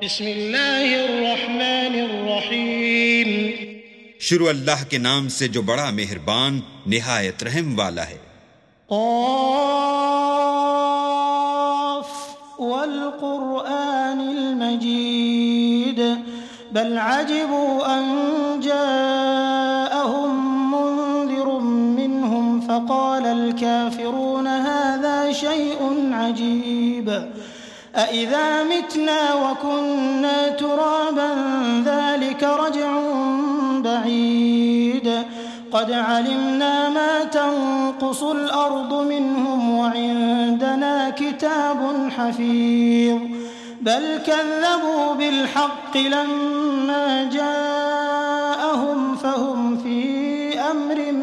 बिस्मिल्लाहिर्रहमानिर्रहीम। शुरू अल्लाह के नाम से जो बड़ा मेहरबान निहायत रहम वाला है। क़ाफ़ वल क़ुरआनिल मजीद बल अजिबू अन जाअहुम मुन्ज़िरुम मिनहुम फ़क़ालल काफ़िरून हाज़ा शैउन अजीब अइज़ा मितना व कुन्ना तुराबन ज़ालिक रज्उन बईद क़द अलिमना मा तंक़ुसुल अर्दु मिनहुम व इंदना किताबुन हफ़ीज़ बल कज़्ज़बू बिल हक़्क़ि लम्मा जाअहुम फ़हुम फ़ी अम्रिन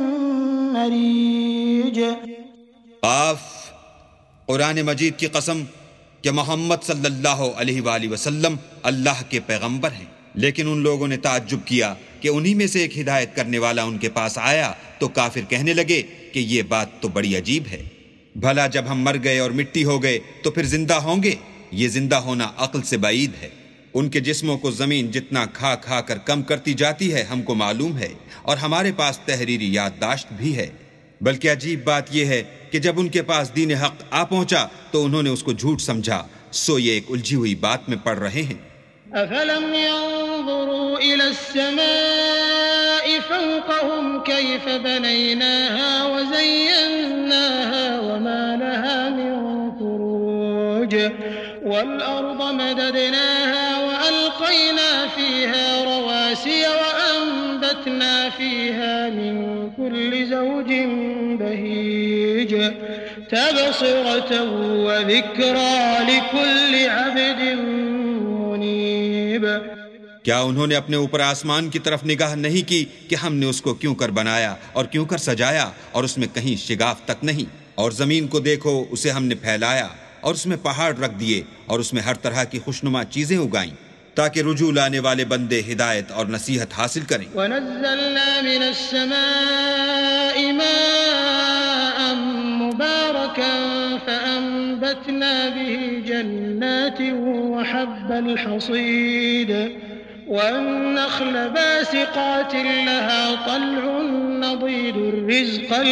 मरीज। क़ाफ़, कुरान मजीद की कसम कि मोहम्मद सल्लल्लाहु अलैहि वसल्लम अल्लाह के पैगंबर हैं। लेकिन उन लोगों ने ताज्जुब किया कि उन्हीं में से एक हिदायत करने वाला उनके पास आया तो काफिर कहने लगे कि ये बात तो बड़ी अजीब है। भला जब हम मर गए और मिट्टी हो गए तो फिर जिंदा होंगे? ये जिंदा होना अक्ल से बाईद है। उनके जिस्मों को जमीन जितना खा खा कर कम करती जाती है हमको मालूम है, और हमारे पास तहरीरी याददाश्त भी है। बल्कि अजीब बात यह है कि जब उनके पास दीन हक आ पहुंचा तो उन्होंने उसको झूठ समझा। सो ये एक उलझी हुई बात में पड़ रहे हैं। अफलम यंज़ुरू इलस्समाइ फ़ौक़हुम कैफ़ बनैनाहा व ज़य्यन्नाहा व मा लहा मिन फ़ुरूज वल अर्द मददनाहा व अलक़ैना फ़ीहा रवासिय व अम्बतना फ़ीहा मिन कुल्लि ज़ौजिन बहीज तबसिरतन व ज़िक्रा लिकुल्लि अब्दिन मुनीब। क्या उन्होंने अपने ऊपर आसमान की तरफ निगाह नहीं की कि हमने उसको क्यों कर बनाया और क्यों कर सजाया, और उसमें कहीं शिगाफ तक नहीं। और जमीन को देखो, उसे हमने फैलाया और उसमें पहाड़ रख दिए और उसमें हर तरह की खुशनुमा चीजें उगाईं ताकि रुजू लाने वाले बंदे हिदायत और नसीहत हासिल करें। वनज़्ज़लना मिनस्समाइ माअन मुबारकन फ़अंबतना बिही जन्नातिन व हब्बल हसीद वन्नख़्ल बासिक़ातिन लहा तल्उन नदीद रिज़क़न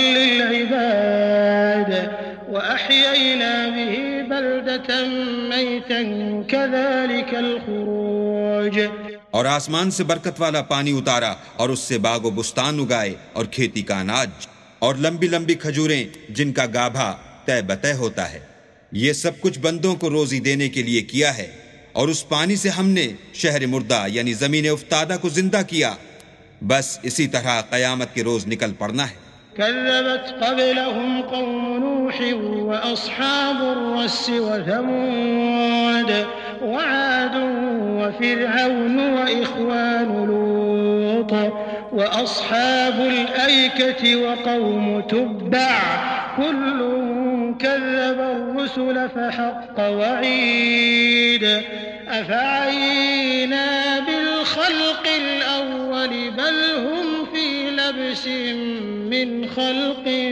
लिलइबाद व अह्ययना बिही बल्दतन मैतन कज़ालिकल ख़ुरूज। और आसमान से बरकत वाला पानी उतारा और उससे बागो बुस्तान उगाए और खेती का अनाज और लंबी लंबी खजूरें जिनका गाभा तय बतय होता है। ये सब कुछ बंदों को रोजी देने के लिए किया है। और उस पानी से हमने शहर मुर्दा यानी जमीन उफ्तादा को जिंदा किया। बस इसी तरह कयामत के रोज निकल पड़ना है। कज़्ज़बत क़ब्लहुम क़ौम नूह व अस्हाबुर रस्स व समूद व आद व फ़िरऔन व इख़वानु लूत व अस्हाबुल ऐकति व क़ौम तुब्बअ कुल्लुन कज़्ज़ब अर्रुसुल फ़हक़्क़ वഈद अफ़अयीना बिल ख़ल्क़िल अव्वल बल हुम फ़ी लब्सिन मिन ख़ल्क़िन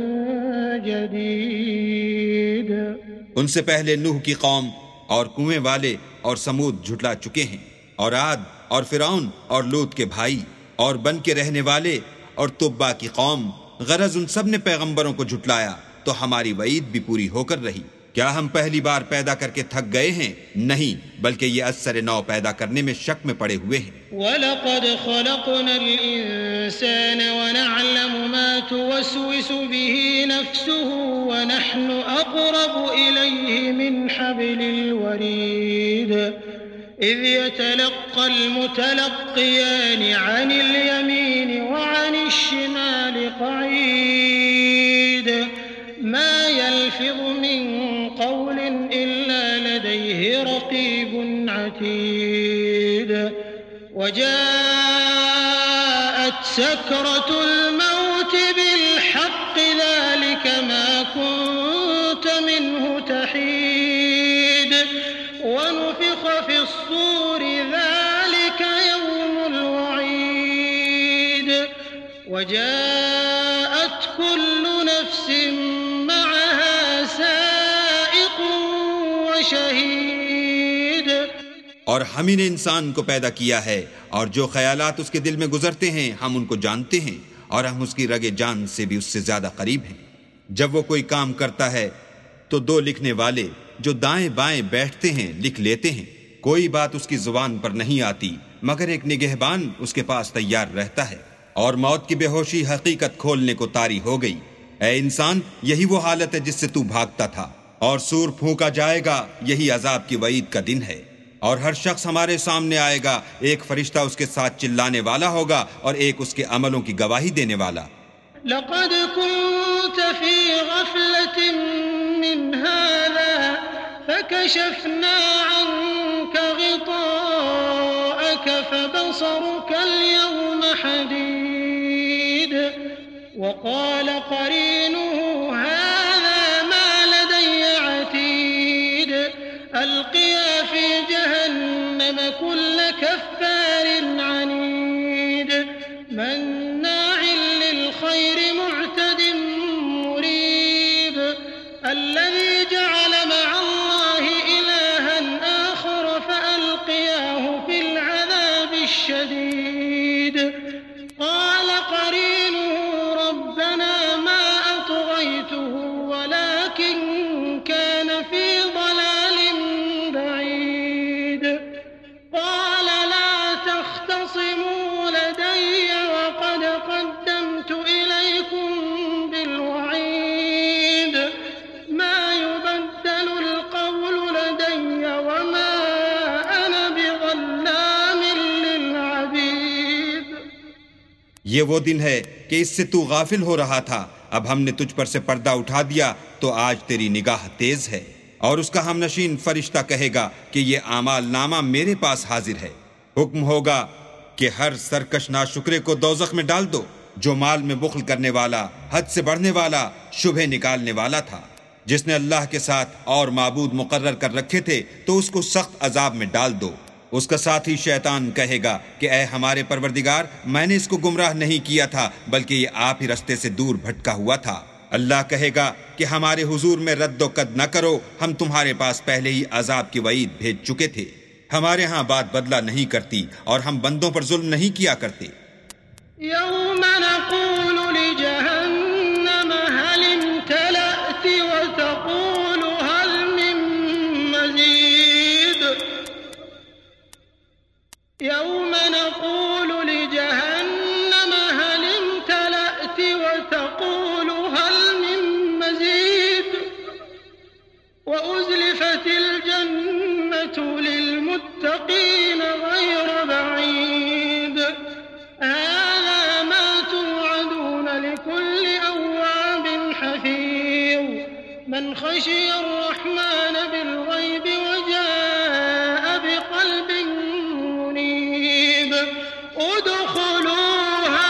जदीद। उनसे पहले नूह की कौम और कुएं वाले और समूद झुटला चुके हैं, और आद और फिरौन और लूत के भाई और बन के रहने वाले और तुब्बा की कौम। गरज उन सब ने पैगंबरों को झुटलाया तो हमारी वईद भी पूरी होकर रही। क्या हम पहली बार पैदा करके थक गए हैं? नहीं, बल्कि ये असर नौ पैदा करने में शक में पड़े हुए हैं। वलक़द ख़लक़नल इंसान व नअलमु मा तुवस्विसु बिही नफ्सुहु व नहनु अक़रबु इलैहि मिन हब्लिल वरीद इज़ यतलक़्क़ल मुतलक़्क़ियानि अनिल यमीनि व अनिश शिमालि क़ईद मा यल्फ़िज़ु मिन क़ौलिन इल्ला लदैहि रक़ीबुन अतीद वजाअत सकरतुल मौत बिलहक़्क़ि ज़ालिक मा कुन्त मिन्हु तहीद वनुफ़िख़ फ़िस्सूरि ज़ालिक यौमुल वईद वजाअत कुल्लु नफ़्सिन मअहा साइक़ुन व शहीद। और हम ही ने इंसान को पैदा किया है और जो ख्यालात उसके दिल में गुजरते हैं हम उनको जानते हैं और हम उसकी रगे जान से भी उससे ज्यादा करीब हैं। जब वो कोई काम करता है तो दो लिखने वाले जो दाएं बाएं बैठते हैं लिख लेते हैं। कोई बात उसकी जुबान पर नहीं आती मगर एक निगहबान उसके पास तैयार रहता है। और मौत की बेहोशी हकीकत खोलने को तारी हो गई। ऐ इंसान, यही वो हालत है जिससे तू भागता था और सूर फूंका जाएगा, यही अजाब की वईद का दिन है। और हर शख्स हमारे सामने आएगा, एक फरिश्ता उसके साथ चिल्लाने वाला होगा और एक उसके अमलों की गवाही देने वाला। लक़द कुन्त फ़ी ग़फ़लतिन मिन हाज़ा फ़कशफ़ना अन्क ग़िताअक फ़बसरुक अल-यौम हदीद वक़ाल क़रीनुहु हाज़ा मा लदय्य अतीद अल्क़िया फ़ी जहन्नम कुल्ल कफ़्फ़ारिन अनीद मन्नाअ लिल खैरि मुअतदिन मुरीब अल्लज़ी जअल मअल्लाहि इलाहन आखर फ़अल्क़ियाहु फ़िल अज़ाबिश शदीद क़ाल क़रीनुहु रब्बना मा अत्ग़य्तुहु वलाकिन कान फ़ी ضलालिन बईद क़ाल ला तख़्तसिमू लदय्य वक़द क़द्दमत इलैकुम बिलवईद मा युबद्दलुल क़ौलु लदय्य वमा अना बिज़ल्लामिन लिल अबीद। ये वो दिन है कि इससे तू गाफिल हो रहा था, अब हमने तुझ पर से पर्दा उठा दिया तो आज तेरी निगाह तेज है। और उसका हमनशीन फरिश्ता कहेगा कि ये आमाल नामा मेरे पास हाजिर है। हुक्म होगा कि हर सरकश नाशुक्रे को दोज़ख में डाल दो, जो माल में बुख्ल करने वाला, हद से बढ़ने वाला, शुबहे निकालने वाला था। जिसने अल्लाह के साथ और माबूद मुकर्रर कर रखे थे तो उसको सख्त अजाब में डाल दो। उसका साथी शैतान कहेगा कि ऐ हमारे परवरदिगार, मैंने इसको गुमराह नहीं किया था बल्कि ये आप ही रास्ते से दूर भटका हुआ था। अल्लाह कहेगा कि हमारे हुजूर में रद्दो कद न करो, हम तुम्हारे पास पहले ही अजाब की वईद भेज चुके थे। हमारे यहाँ बात बदला नहीं करती और हम बंदों पर जुल्म नहीं किया करते। यौम नक़ूलु लिजहन्नम हल इम्तलअति व तक़ूलु हल मिन मज़ीद यौम नक़ूलु लिजहन्नम हल इम्तलअति व तक़ूलु हल मिन मज़ीद व उज़्लिफ़तिल जन्नतु लिलमुत्तक़ीन ग़ैर बईद हाज़ा मा तुअदून लिकुल्लि अव्वाबिन हफ़ीज़ मन ख़शिय अर्रहमान बिलग़ैब वजाअ बिक़ल्बिन मुनीब उदख़ुलूहा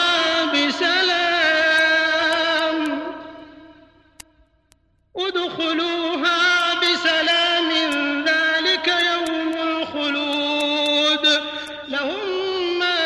बिसलाम ज़ालिक यौमुल ख़ुलूद लहुम मा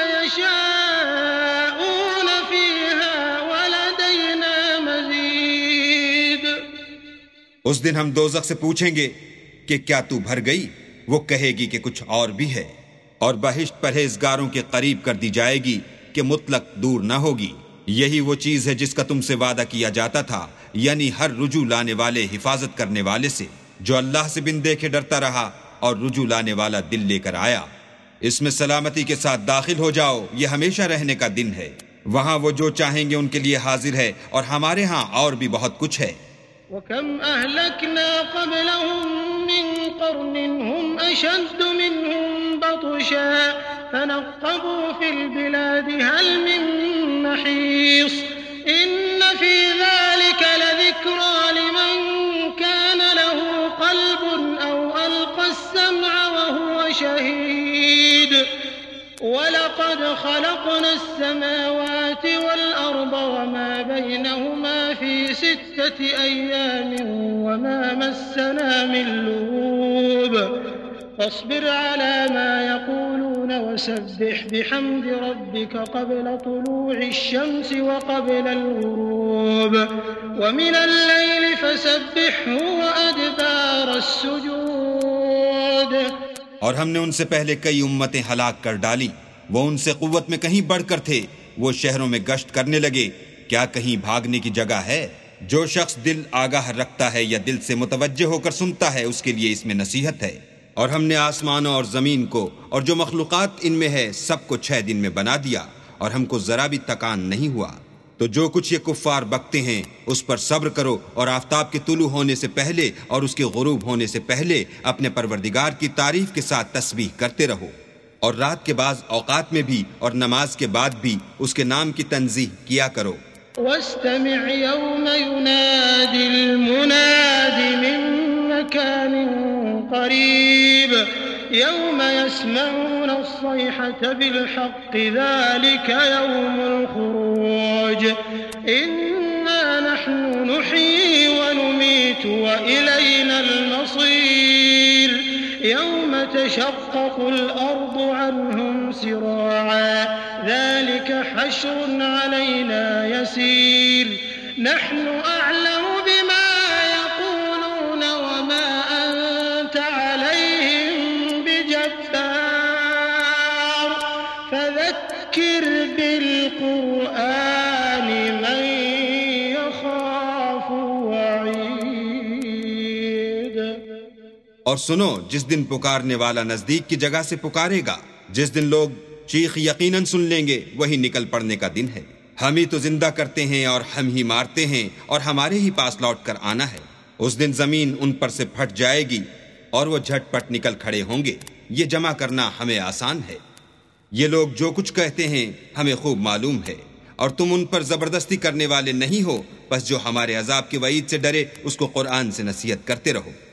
यशाऊन फ़ीहा वलदैना मज़ीद। उस दिन हम दोज़ख से पूछेंगे कि क्या तू भर गई? वो कहेगी कि कुछ और भी है। और बहिश्त परहेजगारों के करीब कर दी जाएगी कि मुतलक दूर न होगी। यही वो चीज है जिसका तुमसे वादा किया जाता था, यानी हर रुजू लाने वाले हिफाजत करने वाले से जो अल्लाह से बिन देखे डरता रहा और रुजू लाने वाला दिल लेकर आया। इसमें सलामती के साथ दाखिल हो जाओ, ये हमेशा रहने का दिन है। वहाँ वो जो चाहेंगे उनके लिए हाजिर है और हमारे यहाँ और भी बहुत कुछ है। वकम अहलकना क़ब्लहुम मिन क़र्निन हुम अशद्दु मिनहुम बतशा फनक़्क़बू फ़िल बिलादि हल मिन महीस इन्न फ़ी ज़ालिक लज़िक्रा लिमन कान लहू क़ल्बुन औ अल्क़ा अस्समअ वहुव शहीद वलक़द ख़लक़ना अस्समावाति वल-अर्ज़ वमा बैनहुमा फ़ी सित्तति अय्यामिन वमा मस्सना मिन लूग़ूब फ़ास्बिर अला मा यक़ूलून वसब्बिह बिहम्दि रब्बिका क़ब्ल तुलूഇ श्शम्सि व क़ब्ल अल-ग़ुरूब व मिनल लैलि फ़सब्बिहहु व अदबार अस्सुजूद और हमने उनसे पहले कई उम्मतें हलाक कर डाली, वो उनसे कुव्वत में कहीं बढ़कर थे। वो शहरों में गश्त करने लगे, क्या कहीं भागने की जगह है? जो शख्स दिल आगाह रखता है या दिल से मुतवज्जे होकर सुनता है, उसके लिए इसमें नसीहत है। और हमने आसमानों और ज़मीन को और जो मखलूक़ात इनमें है सबको 6 दिन में बना दिया, और हमको ज़रा भी थकान नहीं हुआ। तो जो कुछ ये कुफ्फार बकते हैं उस पर सब्र करो, और आफताब के तुलू होने से पहले और उसके गुरूब होने से पहले अपने परवरदिगार की तारीफ के साथ तस्बीह करते रहो, और रात के बाज़ औकात में भी और नमाज के बाद भी उसके नाम की तंज़ीह किया करो। वस्तमिअ यौम युनादिल मुनादि मिन मकानिन क़रीब यौम यस्मऊन अस्सयहत बिलहक़्क़ ज़ालिका यौमुल ख़ुरूज इन्ना नहनु नुह्यी व नुमीतु व इलैनल मसीर यौम तशक़्क़क़ुल अर्दु अन्हुम सिराआ ज़ालिका हश्रुन अलैना यसीर नहनु अअलमु बिमा यक़ूलून व मा अंत अलैहिम बिजब्बार फज़क्किर बिलक़ुरआनि मन यख़ाफ़ु वईद। और सुनो, जिस दिन पुकारने वाला नजदीक की जगह से पुकारेगा, जिस दिन लोग चीख यकीनन सुन लेंगे, वही निकल पड़ने का दिन है। हम ही तो जिंदा करते हैं और हम ही मारते हैं, और हमारे ही पास लौट कर आना है। उस दिन जमीन उन पर से फट जाएगी और वो झटपट निकल खड़े होंगे। ये जमा करना हमें आसान है। ये लोग जो कुछ कहते हैं हमें खूब मालूम है, और तुम उन पर जबरदस्ती करने वाले नहीं हो। बस जो हमारे अजाब के वईद से डरे उसको कुरान से नसीहत करते रहो।